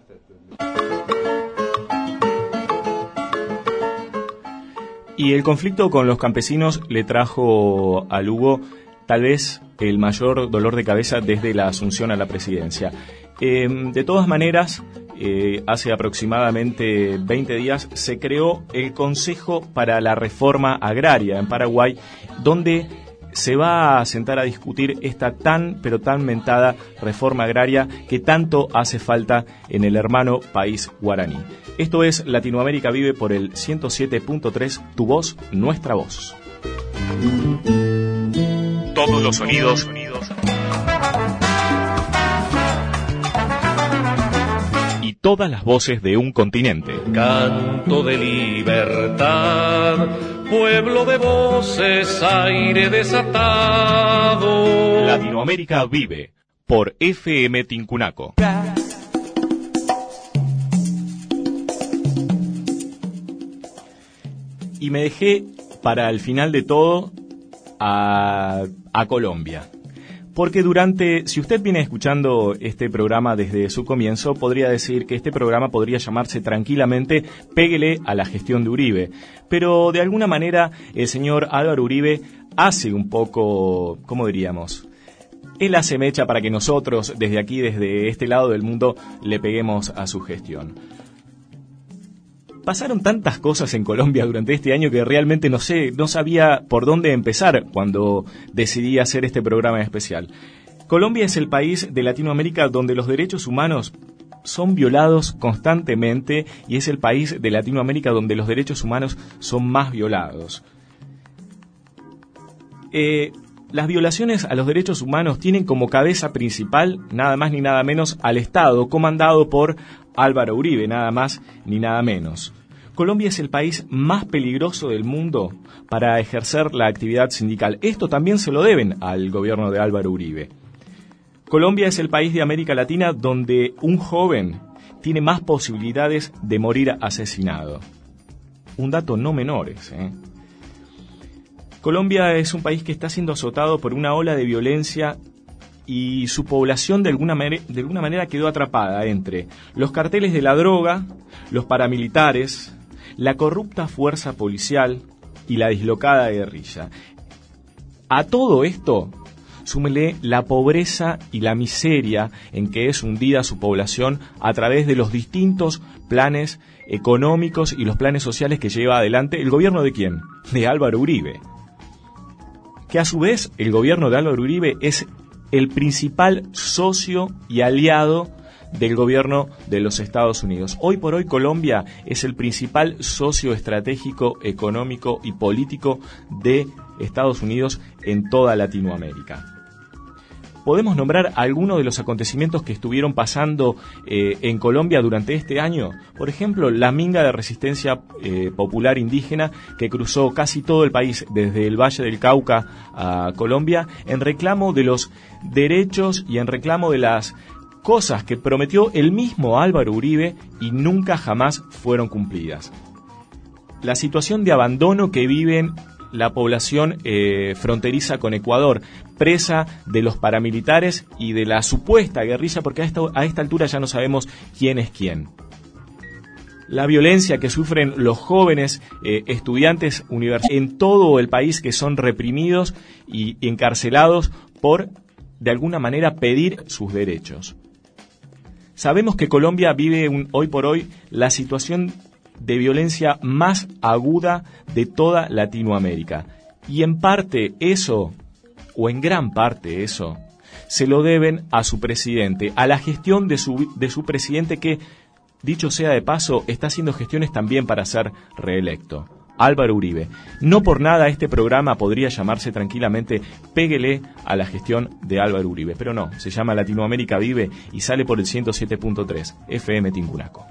Y el conflicto con los campesinos le trajo a Lugo tal vez el mayor dolor de cabeza desde la asunción a la presidencia. Eh, de todas maneras, eh, hace aproximadamente veinte días se creó el Consejo para la Reforma Agraria en Paraguay, donde se va a sentar a discutir esta tan pero tan mentada reforma agraria que tanto hace falta en el hermano país guaraní. Esto es Latinoamérica Vive por el ciento siete punto tres, tu voz, nuestra voz. Todos los sonidos, sonidos y todas las voces de un continente. Canto de libertad, pueblo de voces, aire desatado. Latinoamérica Vive por F M Tincunaco. Y me dejé para el final de todo a, a Colombia. Porque durante, si usted viene escuchando este programa desde su comienzo, podría decir que este programa podría llamarse tranquilamente Péguele a la gestión de Uribe. Pero de alguna manera el señor Álvaro Uribe hace un poco, ¿cómo diríamos? Él hace mecha para que nosotros, desde aquí, desde este lado del mundo, le peguemos a su gestión. Pasaron tantas cosas en Colombia durante este año que realmente no sé, no sabía por dónde empezar cuando decidí hacer este programa especial. Colombia es el país de Latinoamérica donde los derechos humanos son violados constantemente y es el país de Latinoamérica donde los derechos humanos son más violados. Eh, las violaciones a los derechos humanos tienen como cabeza principal nada más ni nada menos al Estado, comandado por Álvaro Uribe, nada más ni nada menos. Colombia es el país más peligroso del mundo para ejercer la actividad sindical. Esto también se lo deben al gobierno de Álvaro Uribe. Colombia es el país de América Latina donde un joven tiene más posibilidades de morir asesinado. Un dato no menor, ¿eh? Colombia es un país que está siendo azotado por una ola de violencia y su población de alguna, manera, de alguna manera quedó atrapada entre los carteles de la droga, los paramilitares, la corrupta fuerza policial y la dislocada guerrilla. A todo esto, súmele la pobreza y la miseria en que es hundida su población a través de los distintos planes económicos y los planes sociales que lleva adelante el gobierno de ¿quién? De Álvaro Uribe. Que a su vez el gobierno de Álvaro Uribe es el principal socio y aliado del gobierno de los Estados Unidos. Hoy por hoy Colombia es el principal socio estratégico, económico y político de Estados Unidos en toda Latinoamérica. ¿Podemos nombrar algunos de los acontecimientos que estuvieron pasando eh, en Colombia durante este año? Por ejemplo, la minga de resistencia eh, popular indígena que cruzó casi todo el país, desde el Valle del Cauca a Colombia, en reclamo de los derechos y en reclamo de las cosas que prometió el mismo Álvaro Uribe y nunca jamás fueron cumplidas. La situación de abandono que viven la población eh, fronteriza con Ecuador, presa de los paramilitares y de la supuesta guerrilla, porque a esta, a esta altura ya no sabemos quién es quién. La violencia que sufren los jóvenes eh, estudiantes universitarios en todo el país, que son reprimidos y, y encarcelados por, de alguna manera, pedir sus derechos. Sabemos que Colombia vive un, hoy por hoy la situación de violencia más aguda de toda Latinoamérica. Y en parte eso, o en gran parte eso, se lo deben a su presidente, a la gestión de su, de su presidente que, dicho sea de paso, está haciendo gestiones también para ser reelecto. Álvaro Uribe. No por nada este programa podría llamarse tranquilamente Péguele a la gestión de Álvaro Uribe, pero no, se llama Latinoamérica Vive y sale por el ciento siete punto tres F M Tincunaco.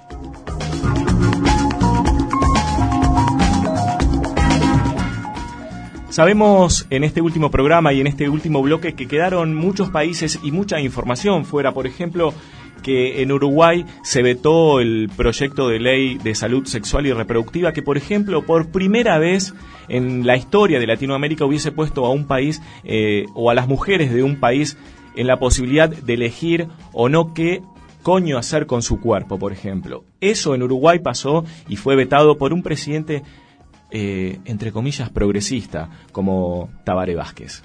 Sabemos en este último programa y en este último bloque que quedaron muchos países y mucha información fuera. Por ejemplo, que en Uruguay se vetó el proyecto de ley de salud sexual y reproductiva que, por ejemplo, por primera vez en la historia de Latinoamérica hubiese puesto a un país eh, o a las mujeres de un país en la posibilidad de elegir o no qué coño hacer con su cuerpo, por ejemplo. Eso en Uruguay pasó y fue vetado por un presidente, eh, entre comillas, progresista, como Tabaré Vázquez.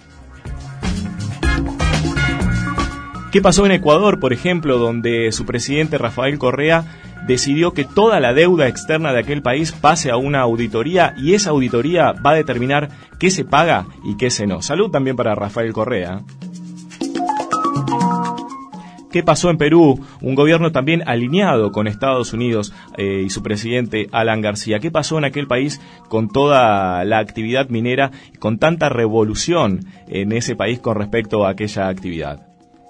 ¿Qué pasó en Ecuador, por ejemplo, donde su presidente Rafael Correa decidió que toda la deuda externa de aquel país pase a una auditoría y esa auditoría va a determinar qué se paga y qué se no? Salud también para Rafael Correa. ¿Qué pasó en Perú? Un gobierno también alineado con Estados Unidos eh, y su presidente Alan García. ¿Qué pasó en aquel país con toda la actividad minera, con tanta revolución en ese país con respecto a aquella actividad?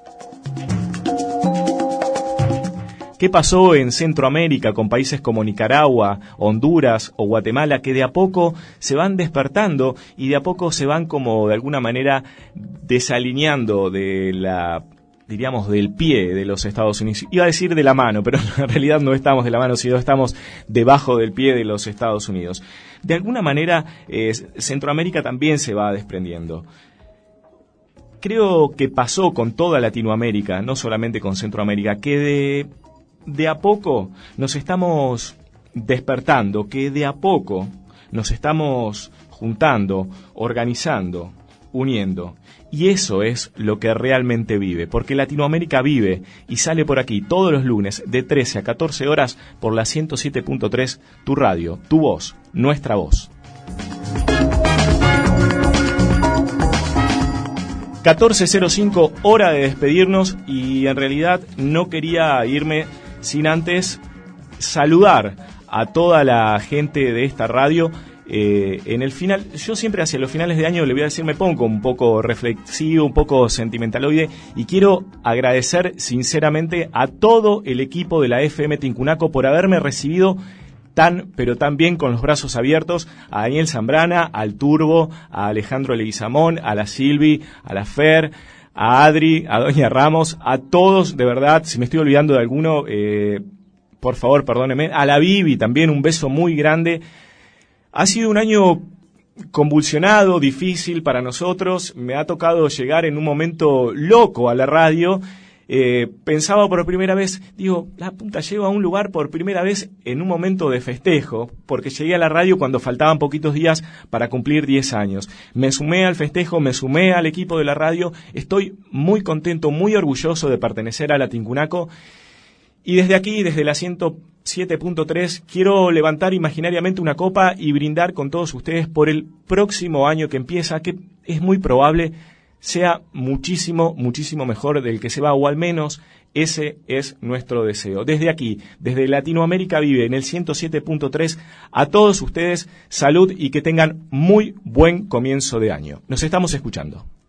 ¿Qué pasó en Centroamérica con países como Nicaragua, Honduras o Guatemala que de a poco se van despertando y de a poco se van como de alguna manera desalineando de la, diríamos, del pie de los Estados Unidos? Iba a decir de la mano, pero en realidad no estamos de la mano, sino estamos debajo del pie de los Estados Unidos. De alguna manera eh, Centroamérica también se va desprendiendo. Creo que pasó con toda Latinoamérica, no solamente con Centroamérica, que de, de a poco nos estamos despertando, que de a poco nos estamos juntando, organizando, uniendo. Y eso es lo que realmente vive, porque Latinoamérica vive y sale por aquí todos los lunes de trece a catorce horas por la ciento siete punto tres, tu radio, tu voz, nuestra voz. catorce cero cinco, hora de despedirnos, y en realidad no quería irme sin antes saludar a toda la gente de esta radio. Eh, en el final, yo siempre hacia los finales de año le voy a decir, me pongo un poco reflexivo, un poco sentimentaloide, y quiero agradecer sinceramente a todo el equipo de la F M Tincunaco por haberme recibido tan, pero tan bien, con los brazos abiertos, a Daniel Zambrana, al Turbo, a Alejandro Leguizamón, a la Silvi, a la Fer, a Adri, a Doña Ramos, a todos, de verdad, si me estoy olvidando de alguno, eh, por favor, perdóneme, a la Vivi también, un beso muy grande. Ha sido un año convulsionado, difícil para nosotros, me ha tocado llegar en un momento loco a la radio. Eh, pensaba por primera vez, digo, la puta, llego a un lugar por primera vez en un momento de festejo, porque llegué a la radio cuando faltaban poquitos días para cumplir diez años. Me sumé al festejo, me sumé al equipo de la radio, estoy muy contento, muy orgulloso de pertenecer a la Tincunaco, y desde aquí, desde la ciento siete punto tres, quiero levantar imaginariamente una copa y brindar con todos ustedes por el próximo año que empieza, que es muy probable sea muchísimo, muchísimo mejor del que se va, o al menos ese es nuestro deseo. Desde aquí, desde Latinoamérica Vive, en el ciento siete punto tres, a todos ustedes, salud y que tengan muy buen comienzo de año. Nos estamos escuchando.